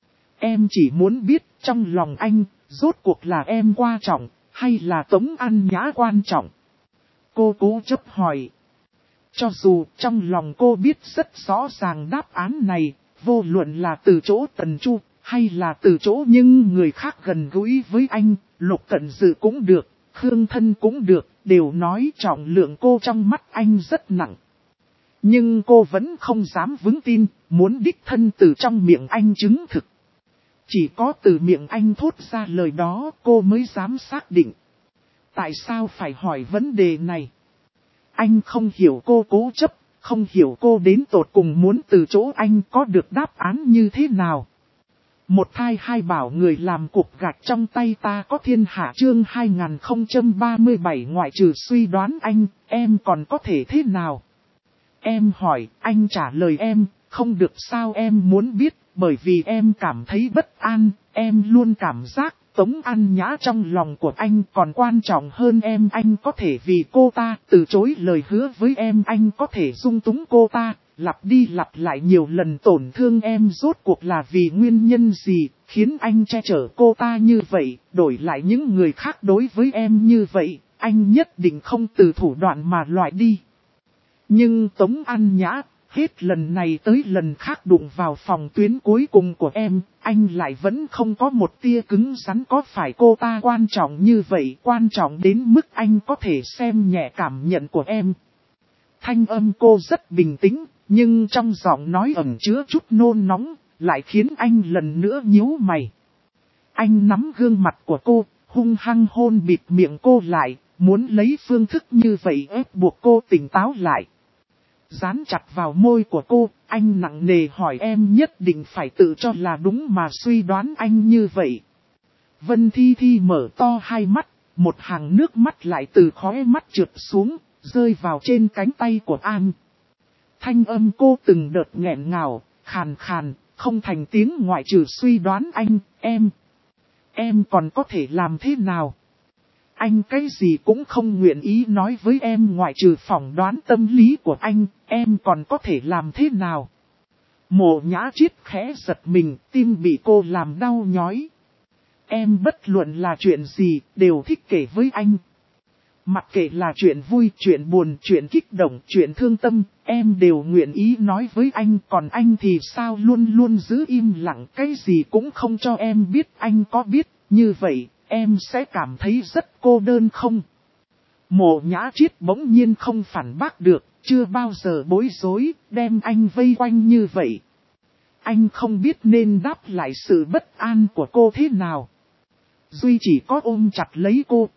Em chỉ muốn biết trong lòng anh, rốt cuộc là em quan trọng, hay là Tống An Nhã quan trọng. Cô cố chấp hỏi. Cho dù trong lòng cô biết rất rõ ràng đáp án này, vô luận là từ chỗ Tần Chu, hay là từ chỗ những người khác gần gũi với anh, Lục Cận Dự cũng được, Khương Thân cũng được, đều nói trọng lượng cô trong mắt anh rất nặng. Nhưng cô vẫn không dám vững tin, muốn đích thân từ trong miệng anh chứng thực. Chỉ có từ miệng anh thốt ra lời đó cô mới dám xác định. Tại sao phải hỏi vấn đề này? Anh không hiểu cô cố chấp, không hiểu cô đến tột cùng muốn từ chỗ anh có được đáp án như thế nào. Một thai hai bảo người làm cục gạch trong tay ta có thiên hạ chương 2037 ngoại trừ suy đoán anh, em còn có thể thế nào? Em hỏi, anh trả lời em, không được sao em muốn biết, bởi vì em cảm thấy bất an, em luôn cảm giác Tống An Nhã trong lòng của anh còn quan trọng hơn em. Anh có thể vì cô ta từ chối lời hứa với em, anh có thể dung túng cô ta, lặp đi lặp lại nhiều lần tổn thương em. Rốt cuộc là vì nguyên nhân gì, khiến anh che chở cô ta như vậy, đổi lại những người khác đối với em như vậy, anh nhất định không từ thủ đoạn mà loại đi. Nhưng Tống An Nhã, hết lần này tới lần khác đụng vào phòng tuyến cuối cùng của em, anh lại vẫn không có một tia cứng rắn. Có phải cô ta quan trọng như vậy, quan trọng đến mức anh có thể xem nhẹ cảm nhận của em? Thanh âm cô rất bình tĩnh, nhưng trong giọng nói ẩn chứa chút nôn nóng, lại khiến anh lần nữa nhíu mày. Anh nắm gương mặt của cô, hung hăng hôn bịt miệng cô lại, muốn lấy phương thức như vậy ép buộc cô tỉnh táo lại. Dán chặt vào môi của cô, anh nặng nề hỏi em nhất định phải tự cho là đúng mà suy đoán anh như vậy. Vân Thi Thi mở to hai mắt, một hàng nước mắt lại từ khóe mắt trượt xuống, rơi vào trên cánh tay của anh. Thanh âm cô từng đợt nghẹn ngào, khàn khàn, không thành tiếng ngoại trừ suy đoán anh, em còn có thể làm thế nào? Anh cái gì cũng không nguyện ý nói với em ngoại trừ phỏng đoán tâm lý của anh, em còn có thể làm thế nào? Mộ Nhã Triết khẽ giật mình, tim bị cô làm đau nhói. Em bất luận là chuyện gì, đều thích kể với anh. Mặc kệ là chuyện vui, chuyện buồn, chuyện kích động, chuyện thương tâm, em đều nguyện ý nói với anh. Còn anh thì sao luôn luôn giữ im lặng, cái gì cũng không cho em biết. Anh có biết, như vậy, em sẽ cảm thấy rất cô đơn không? Mộ Nhã Triết bỗng nhiên không phản bác được, chưa bao giờ bối rối, đem anh vây quanh như vậy. Anh không biết nên đáp lại sự bất an của cô thế nào. Duy chỉ có ôm chặt lấy cô,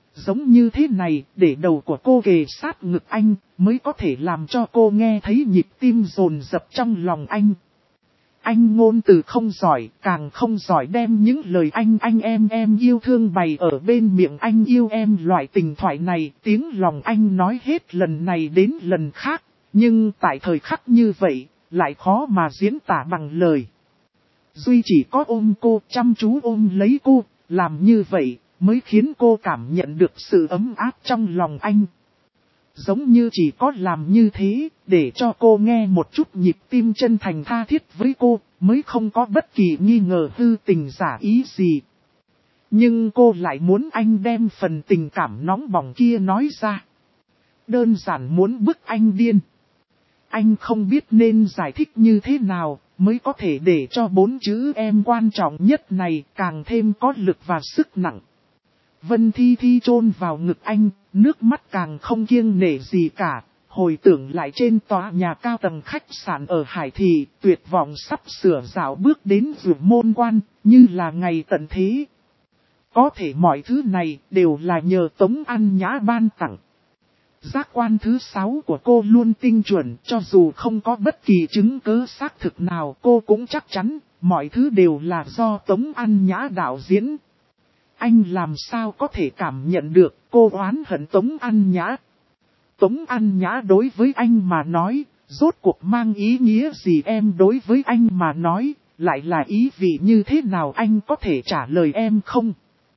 Giống như thế này, để đầu của cô kề sát ngực anh, mới có thể làm cho cô nghe thấy nhịp tim dồn dập trong lòng anh. Anh ngôn từ không giỏi, càng không giỏi đem những lời anh em yêu thương bày ở bên miệng anh yêu em loại tình thoại này. Tiếng lòng anh nói hết lần này đến lần khác, nhưng tại thời khắc như vậy, lại khó mà diễn tả bằng lời. Duy chỉ có ôm cô, chăm chú ôm lấy cô, làm như vậy mới khiến cô cảm nhận được sự ấm áp trong lòng anh. Giống như chỉ có làm như thế, để cho cô nghe một chút nhịp tim chân thành tha thiết với cô, mới không có bất kỳ nghi ngờ hư tình giả ý gì. Nhưng cô lại muốn anh đem phần tình cảm nóng bỏng kia nói ra. Đơn giản muốn bức anh điên. Anh không biết nên giải thích như thế nào, mới có thể để cho 4 chữ em quan trọng nhất này càng thêm có lực và sức nặng. Vân Thi Thi chôn vào ngực anh, nước mắt càng không kiêng nể gì cả, hồi tưởng lại trên tòa nhà cao tầng khách sạn ở Hải Thị, tuyệt vọng sắp sửa dạo bước đến vườn môn quan, như là ngày tận thế. Có thể mọi thứ này đều là nhờ Tống An Nhã ban tặng. Giác quan thứ 6 của cô luôn tinh chuẩn, cho dù không có bất kỳ chứng cứ xác thực nào cô cũng chắc chắn, mọi thứ đều là do Tống An Nhã đạo diễn. Anh làm sao có thể cảm nhận được cô oán hận Tống An Nhã. Tống An Nhã đối với anh mà nói, rốt cuộc mang ý nghĩa gì em đối với anh mà nói, lại là ý vị như thế nào anh có thể trả lời em không?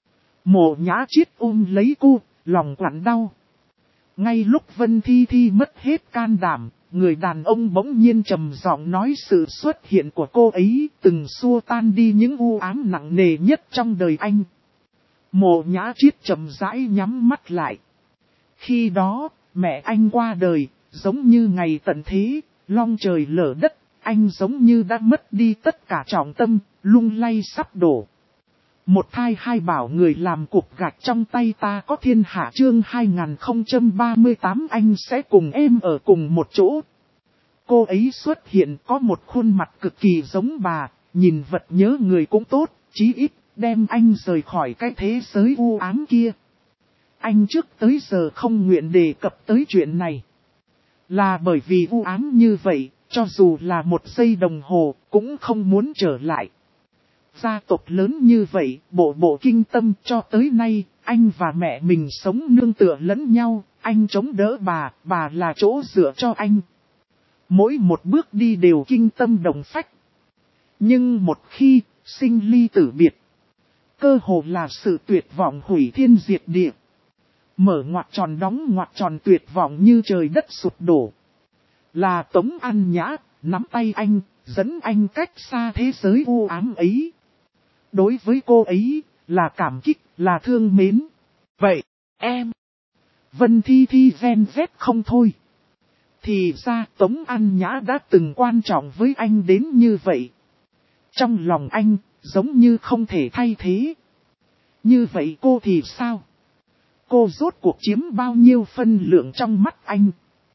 Mộ Nhã Chiết ôm lấy cô, lòng quặn đau. Ngay lúc Vân Thi Thi mất hết can đảm, người đàn ông bỗng nhiên trầm giọng nói sự xuất hiện của cô ấy từng xua tan đi những u ám nặng nề nhất trong đời anh. Mộ Nhã Chiết chậm rãi nhắm mắt lại. Khi đó, mẹ anh qua đời, giống như ngày tận thế, long trời lở đất, anh giống như đã mất đi tất cả trọng tâm, lung lay sắp đổ. Một thai hai bảo người làm cục gạch trong tay ta có thiên hạ chương 2038 anh sẽ cùng em ở cùng một chỗ. Cô ấy xuất hiện có một khuôn mặt cực kỳ giống bà, nhìn vật nhớ người cũng tốt, chí ít đem anh rời khỏi cái thế giới u ám kia. Anh trước tới giờ không nguyện đề cập tới chuyện này. Là bởi vì u ám như vậy, cho dù là một giây đồng hồ cũng không muốn trở lại. Gia tộc lớn như vậy, bộ kinh tâm cho tới nay, anh và mẹ mình sống nương tựa lẫn nhau, anh chống đỡ bà là chỗ dựa cho anh. Mỗi một bước đi đều kinh tâm đồng phách. Nhưng một khi sinh ly tử biệt, cơ hồ là sự tuyệt vọng hủy thiên diệt địa. Mở ngoặc tròn đóng ngoặc tròn tuyệt vọng như trời đất sụp đổ. Là Tống An Nhã, nắm tay anh, dẫn anh cách xa thế giới u ám ấy. Đối với cô ấy, là cảm kích, là thương mến. Vậy, em, Vân Thi Thi ven vét không thôi. Thì ra Tống An Nhã đã từng quan trọng với anh đến như vậy. Trong lòng anh, giống như không thể thay thế. Như vậy cô thì sao? Cô rốt cuộc chiếm bao nhiêu phân lượng trong mắt anh?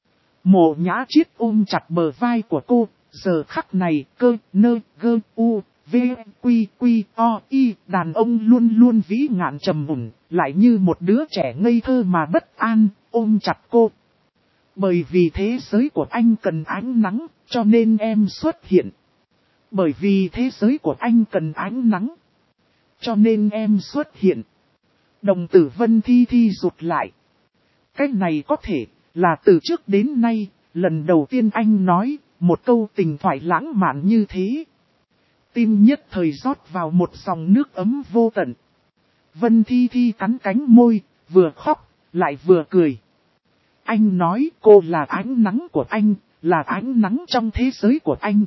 Mộ Nhã Chiết ôm chặt bờ vai của cô, giờ khắc này cơ, nơ, gơ, u, v, quy, quy, o, y, đàn ông luôn luôn vĩ ngạn trầm mùn, lại như một đứa trẻ ngây thơ mà bất an, ôm chặt cô. Bởi vì thế giới của anh cần ánh nắng, cho nên em xuất hiện. Bởi vì thế giới của anh cần ánh nắng, cho nên em xuất hiện. Đồng tử Vân Thi Thi rụt lại. Cái này có thể là từ trước đến nay, lần đầu tiên anh nói một câu tình thoại lãng mạn như thế. Tim nhất thời rót vào một dòng nước ấm vô tận. Vân Thi Thi cắn cánh môi, vừa khóc, lại vừa cười. Anh nói cô là ánh nắng của anh, là ánh nắng trong thế giới của anh.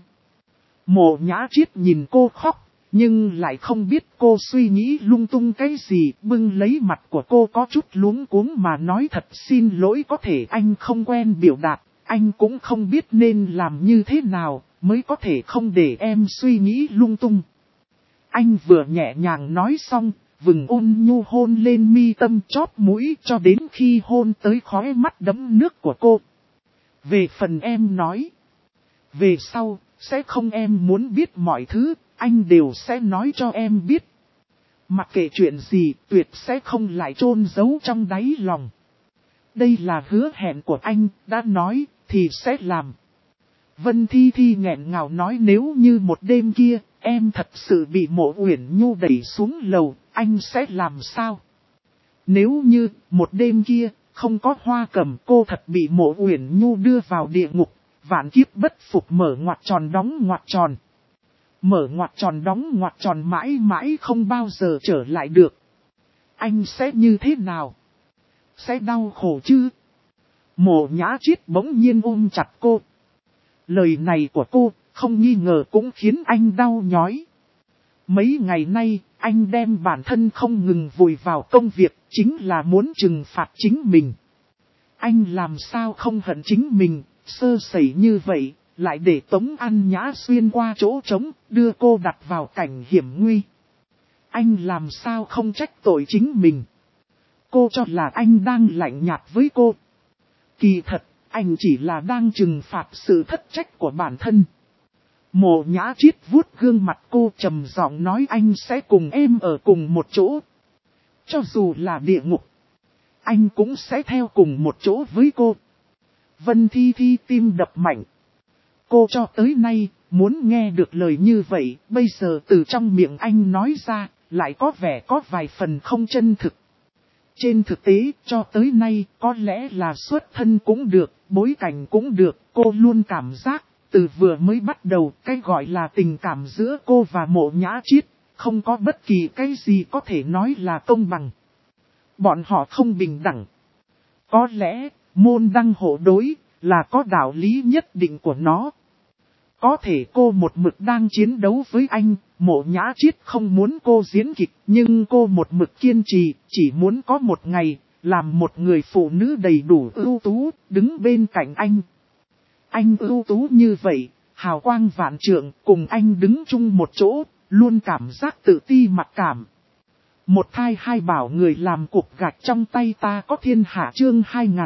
Mộ Nhã Chiết nhìn cô khóc, nhưng lại không biết cô suy nghĩ lung tung cái gì, bưng lấy mặt của cô có chút luống cuống mà nói thật xin lỗi có thể anh không quen biểu đạt, anh cũng không biết nên làm như thế nào, mới có thể không để em suy nghĩ lung tung. Anh vừa nhẹ nhàng nói xong, vừng ôn nhu hôn lên mi tâm chóp mũi cho đến khi hôn tới khóe mắt đẫm nước của cô. Về phần em nói, về sau, sẽ không em muốn biết mọi thứ, anh đều sẽ nói cho em biết. Mặc kệ chuyện gì, tuyệt sẽ không lại chôn giấu trong đáy lòng. Đây là hứa hẹn của anh, đã nói, thì sẽ làm. Vân Thi Thi nghẹn ngào nói nếu như một đêm kia, em thật sự bị Mộ Uyển Nhu đẩy xuống lầu, anh sẽ làm sao? Nếu như, một đêm kia, không có Hoa Cẩm cô thật bị Mộ Uyển Nhu đưa vào địa ngục, vạn kiếp bất phục mở ngoặc tròn đóng ngoặc tròn. Mở ngoặc tròn đóng ngoặc tròn mãi mãi không bao giờ trở lại được. Anh sẽ như thế nào? Sẽ đau khổ chứ? Mộ Nhã Chiết bỗng nhiên ôm chặt cô. Lời này của cô, không nghi ngờ cũng khiến anh đau nhói. Mấy ngày nay, anh đem bản thân không ngừng vùi vào công việc, chính là muốn trừng phạt chính mình. Anh làm sao không hận chính mình, sơ sẩy như vậy, lại để Tống An Nhã xuyên qua chỗ trống, đưa cô đặt vào cảnh hiểm nguy. Anh làm sao không trách tội chính mình. Cô cho là anh đang lạnh nhạt với cô. Kỳ thật, anh chỉ là đang trừng phạt sự thất trách của bản thân. Mộ Nhã Chiết vuốt gương mặt cô trầm giọng nói anh sẽ cùng em ở cùng một chỗ. Cho dù là địa ngục, anh cũng sẽ theo cùng một chỗ với cô. Vân Thi Thi tim đập mạnh. Cô cho tới nay, muốn nghe được lời như vậy, bây giờ từ trong miệng anh nói ra, lại có vẻ có vài phần không chân thực. Trên thực tế, cho tới nay, có lẽ là xuất thân cũng được, bối cảnh cũng được, cô luôn cảm giác, từ vừa mới bắt đầu, cái gọi là tình cảm giữa cô và Mộ Nhã Chiết, không có bất kỳ cái gì có thể nói là công bằng. Bọn họ không bình đẳng. Có lẽ, môn đăng hộ đối, là có đạo lý nhất định của nó. Có thể cô một mực đang chiến đấu với anh, Mộ Nhã Chiết không muốn cô diễn kịch, nhưng cô một mực kiên trì, chỉ muốn có một ngày, làm một người phụ nữ đầy đủ ưu tú, đứng bên cạnh anh. Anh ưu tú như vậy, hào quang vạn trượng, cùng anh đứng chung một chỗ, luôn cảm giác tự ti mặc cảm. Một thai hai bảo người làm cục gạch trong tay ta có thiên hạ chương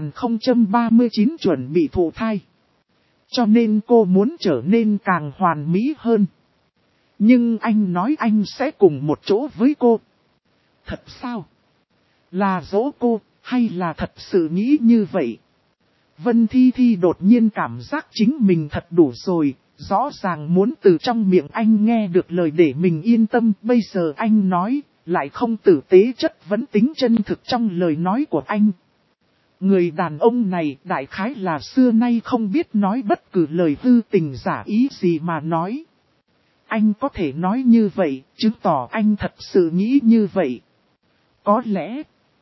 2039 chuẩn bị thụ thai. Cho nên cô muốn trở nên càng hoàn mỹ hơn. Nhưng anh nói anh sẽ cùng một chỗ với cô. Thật sao? Là dỗ cô, hay là thật sự nghĩ như vậy? Vân Thi Thi đột nhiên cảm giác chính mình thật đủ rồi, rõ ràng muốn từ trong miệng anh nghe được lời để mình yên tâm. Bây giờ anh nói, lại không tử tế chất vấn tính chân thực trong lời nói của anh. Người đàn ông này đại khái là xưa nay không biết nói bất cứ lời hư tình giả ý gì mà nói. Anh có thể nói như vậy, chứng tỏ anh thật sự nghĩ như vậy. Có lẽ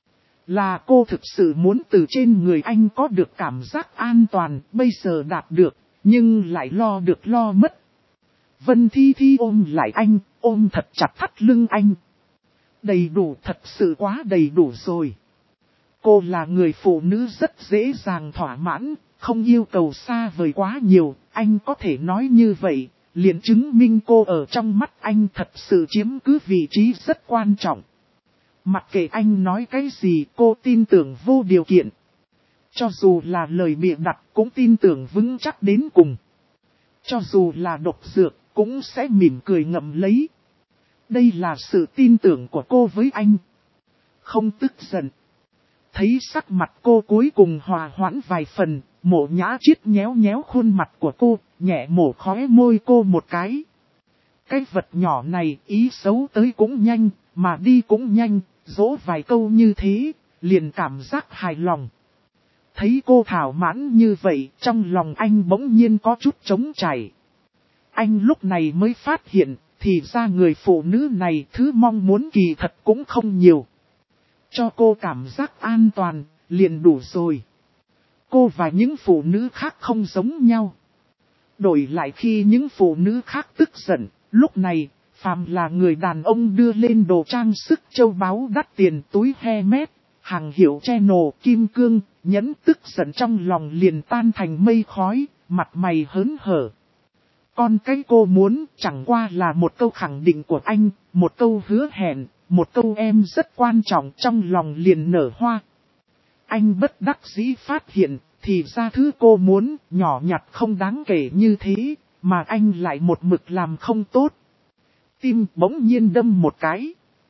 là cô thực sự muốn từ trên người anh có được cảm giác an toàn, bây giờ đạt được, nhưng lại lo được lo mất. Vân Thi Thi ôm lại anh, ôm thật chặt thắt lưng anh. Đầy đủ, thật sự quá đầy đủ rồi. Cô là người phụ nữ rất dễ dàng thỏa mãn, không yêu cầu xa vời quá nhiều, anh có thể nói như vậy, liền chứng minh cô ở trong mắt anh thật sự chiếm cứ vị trí rất quan trọng. Mặc kệ anh nói cái gì cô tin tưởng vô điều kiện. Cho dù là lời bịa đặt cũng tin tưởng vững chắc đến cùng. Cho dù là độc dược cũng sẽ mỉm cười ngậm lấy. Đây là sự tin tưởng của cô với anh. Không tức giận. Thấy sắc mặt cô cuối cùng hòa hoãn vài phần, Mộ Nhã Chiết nhéo nhéo khuôn mặt của cô, nhẹ mổ khóe môi cô một cái. Cái vật nhỏ này ý xấu tới cũng nhanh, mà đi cũng nhanh, dỗ vài câu như thế, liền cảm giác hài lòng. Thấy cô thảo mãn như vậy, trong lòng anh bỗng nhiên có chút trống trải. Anh lúc này mới phát hiện, thì ra người phụ nữ này thứ mong muốn kỳ thật cũng không nhiều. Cho cô cảm giác an toàn, liền đủ rồi. Cô và những phụ nữ khác không giống nhau. Đổi lại khi những phụ nữ khác tức giận, lúc này, phàm là người đàn ông đưa lên đồ trang sức châu báu đắt tiền túi Hermes, hàng hiệu Chanel, kim cương, nhẫn tức giận trong lòng liền tan thành mây khói, mặt mày hớn hở. Còn cái cô muốn chẳng qua là một câu khẳng định của anh, một câu hứa hẹn, một câu em rất quan trọng trong lòng liền nở hoa. Anh bất đắc dĩ phát hiện, thì ra thứ cô muốn nhỏ nhặt không đáng kể như thế, mà anh lại một mực làm không tốt. Tim bỗng nhiên đâm một cái.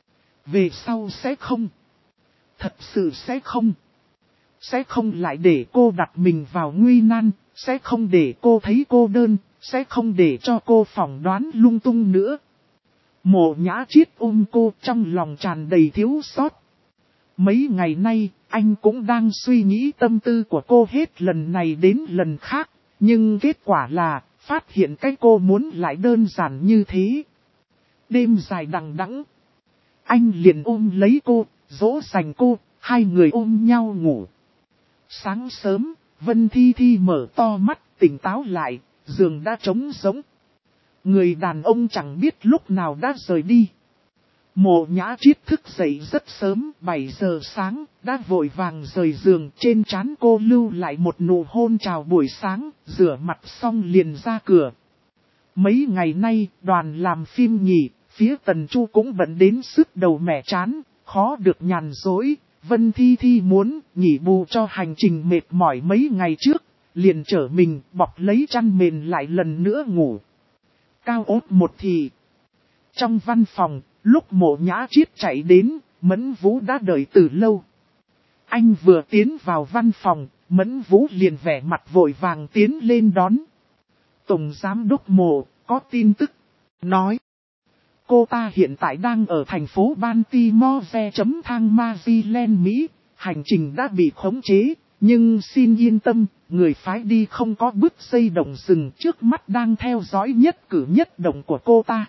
Về sau sẽ không. Thật sự sẽ không. Sẽ không lại để cô đặt mình vào nguy nan, sẽ không để cô thấy cô đơn, sẽ không để cho cô phỏng đoán lung tung nữa. Mộ Nhã Chiết ôm cô trong lòng tràn đầy thiếu xót. Mấy ngày nay, anh cũng đang suy nghĩ tâm tư của cô hết lần này đến lần khác, nhưng kết quả là, phát hiện cái cô muốn lại đơn giản như thế. Đêm dài đằng đẵng, anh liền ôm lấy cô, dỗ dành cô, hai người ôm nhau ngủ. Sáng sớm, Vân Thi Thi mở to mắt, tỉnh táo lại, giường đã trống rỗng. Người đàn ông chẳng biết lúc nào đã rời đi. Mộ Nhã Chiết thức dậy rất sớm, 7 giờ sáng, đã vội vàng rời giường, trên trán cô lưu lại một nụ hôn chào buổi sáng, rửa mặt xong liền ra cửa. Mấy ngày nay, đoàn làm phim nghỉ, phía Tần Chu cũng bận đến sức đầu mẻ chán, khó được nhàn dối. Vân Thi Thi muốn nghỉ bù cho hành trình mệt mỏi mấy ngày trước, liền trở mình bọc lấy chăn mền lại lần nữa ngủ. Cao ốt một thì. Trong văn phòng, lúc Mộ Nhã Chiết chạy đến, Mẫn Vũ đã đợi từ lâu. Anh vừa tiến vào văn phòng, Mẫn Vũ liền vẻ mặt vội vàng tiến lên đón. Tổng giám đốc Mộ, có tin tức, nói. Cô ta hiện tại đang ở thành phố Baltimore thang Maryland, Mỹ, hành trình đã bị khống chế, nhưng xin yên tâm, người phái đi không có bước dây động rừng trước mắt đang theo dõi nhất cử nhất động của cô ta.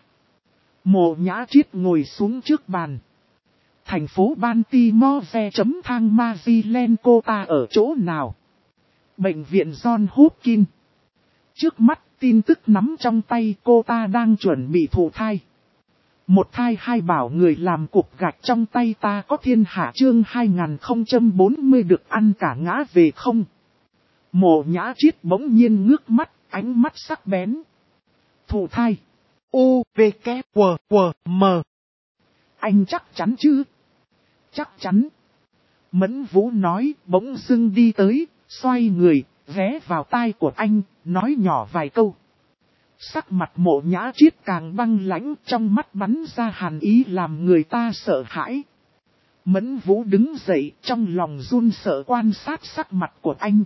Mộ Nhã Chiết ngồi xuống trước bàn. Thành phố Baltimore thang Maryland, cô ta ở chỗ nào? Bệnh viện John Hopkins. Trước mắt tin tức nắm trong tay, cô ta đang chuẩn bị thụ thai. Một thai hai bảo, người làm cục gạch trong tay ta có thiên hạ, chương 2040 được ăn cả ngã về không? Mộ Nhã Chiết bỗng nhiên ngước mắt, ánh mắt sắc bén. Thụ thai. U, V, K, W, W, M. Anh chắc chắn chứ? Chắc chắn. Mẫn Vũ nói, bỗng dưng đi tới, xoay người, ghé vào tai của anh, nói nhỏ vài câu. Sắc mặt Mộ Nhã Chiết càng băng lãnh, trong mắt bắn ra hàn ý làm người ta sợ hãi. Mẫn Vũ đứng dậy, trong lòng run sợ quan sát sắc mặt của anh.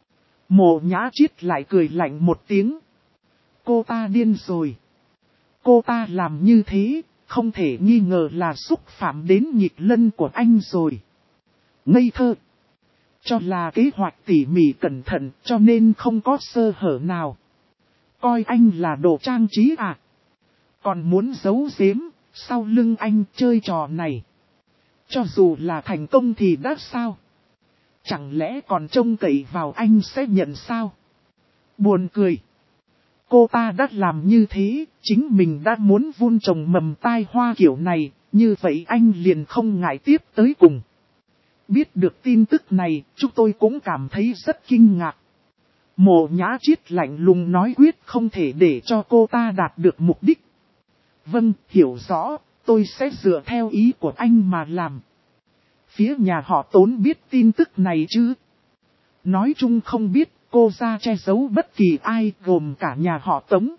Mộ Nhã Chiết lại cười lạnh một tiếng. Cô ta điên rồi. Cô ta làm như thế, không thể nghi ngờ là xúc phạm đến nhịp lân của anh rồi. Ngây thơ. Cho là kế hoạch tỉ mỉ cẩn thận, cho nên không có sơ hở nào. Coi anh là đồ trang trí à? Còn muốn giấu giếm, sau lưng anh chơi trò này. Cho dù là thành công thì đã sao? Chẳng lẽ còn trông cậy vào anh sẽ nhận sao? Buồn cười. Cô ta đã làm như thế, chính mình đã muốn vun trồng mầm tai hoa kiểu này, như vậy anh liền không ngại tiếp tới cùng. Biết được tin tức này, chúng tôi cũng cảm thấy rất kinh ngạc. Mộ Nhã Chiết lạnh lùng nói, quyết không thể để cho cô ta đạt được mục đích. Vâng, hiểu rõ, tôi sẽ dựa theo ý của anh mà làm. Phía nhà họ Tốn biết tin tức này chứ? Nói chung không biết, cô ra che giấu bất kỳ ai, gồm cả nhà họ Tống.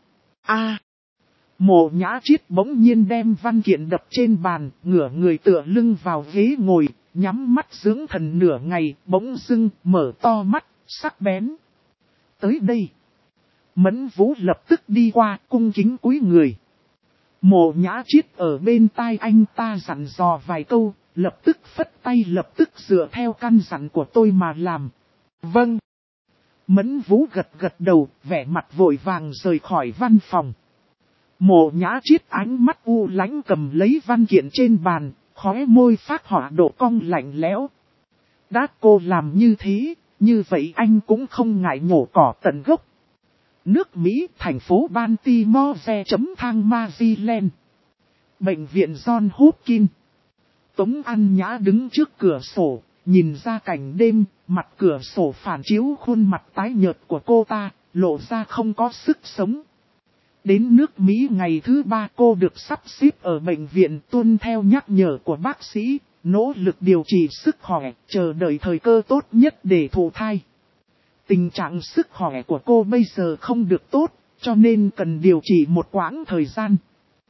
Mộ Nhã Chiết bỗng nhiên đem văn kiện đập trên bàn, ngửa người tựa lưng vào ghế ngồi, nhắm mắt dưỡng thần nửa ngày, bỗng dưng mở to mắt, sắc bén. Tới đây. Mẫn Vũ lập tức đi qua, cung kính cúi người. Mộ Nhã Chiết ở bên tai anh ta dặn dò vài câu, lập tức phất tay, lập tức dựa theo căn dặn của tôi mà làm. Vâng. Mẫn Vũ gật gật đầu, vẻ mặt vội vàng rời khỏi văn phòng. Mộ Nhã Chiết ánh mắt u lãnh cầm lấy văn kiện trên bàn, khóe môi phát họa độ cong lạnh lẽo. Đã cô làm như thế, như vậy anh cũng không ngại nhổ cỏ tận gốc. Nước Mỹ, thành phố Baltimore thang Maryland. Bệnh viện John Hopkins. Tống An Nhã đứng trước cửa sổ, nhìn ra cảnh đêm, mặt cửa sổ phản chiếu khuôn mặt tái nhợt của cô ta, lộ ra không có sức sống. Đến nước Mỹ ngày thứ 3 cô được sắp xếp ở bệnh viện, tuân theo nhắc nhở của bác sĩ, nỗ lực điều trị sức khỏe, chờ đợi thời cơ tốt nhất để thụ thai. Tình trạng sức khỏe của cô bây giờ không được tốt, cho nên cần điều trị một quãng thời gian.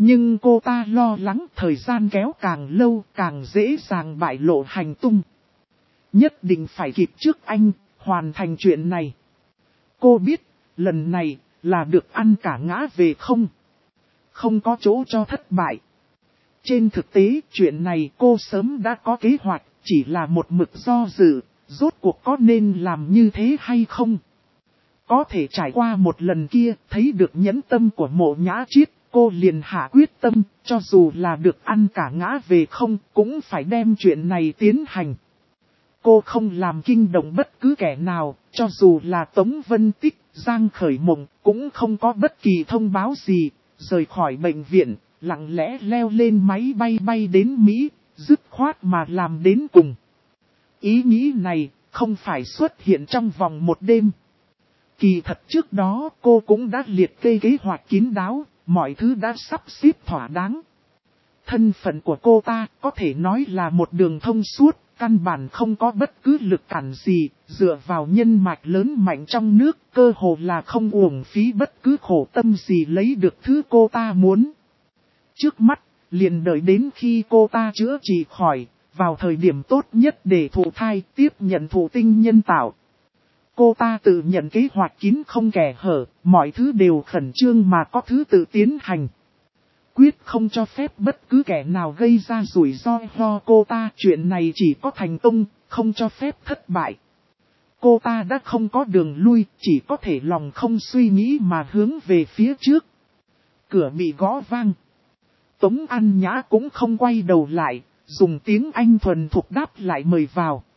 Nhưng cô ta lo lắng thời gian kéo càng lâu càng dễ dàng bại lộ hành tung. Nhất định phải kịp trước anh, hoàn thành chuyện này. Cô biết, lần này, là được ăn cả ngã về không. Không có chỗ cho thất bại. Trên thực tế, chuyện này cô sớm đã có kế hoạch, chỉ là một mực do dự, rốt cuộc có nên làm như thế hay không. Có thể trải qua một lần kia, thấy được nhẫn tâm của Mộ Nhã Chiết, cô liền hạ quyết tâm, cho dù là được ăn cả ngã về không, cũng phải đem chuyện này tiến hành. Cô không làm kinh động bất cứ kẻ nào, cho dù là Tống Vân Tích, Giang Khởi Mộng, cũng không có bất kỳ thông báo gì, rời khỏi bệnh viện, lặng lẽ leo lên máy bay bay đến Mỹ, dứt khoát mà làm đến cùng. Ý nghĩ này, không phải xuất hiện trong vòng một đêm. Kỳ thật trước đó cô cũng đã liệt kê kế hoạch kín đáo, mọi thứ đã sắp xếp thỏa đáng. Thân phận của cô ta có thể nói là một đường thông suốt, căn bản không có bất cứ lực cản gì, dựa vào nhân mạch lớn mạnh trong nước, cơ hồ là không uổng phí bất cứ khổ tâm gì lấy được thứ cô ta muốn. Trước mắt, liền đợi đến khi cô ta chữa trị khỏi, vào thời điểm tốt nhất để thụ thai tiếp nhận thụ tinh nhân tạo. Cô ta tự nhận kế hoạch kín không kẻ hở, mọi thứ đều khẩn trương mà có thứ tự tiến hành. Quyết không cho phép bất cứ kẻ nào gây ra rủi ro cho cô ta, chuyện này chỉ có thành công, không cho phép thất bại. Cô ta đã không có đường lui, chỉ có thể lòng không suy nghĩ mà hướng về phía trước. Cửa bị gõ vang. Tống An Nhã cũng không quay đầu lại, dùng tiếng Anh thuần thục đáp lại mời vào.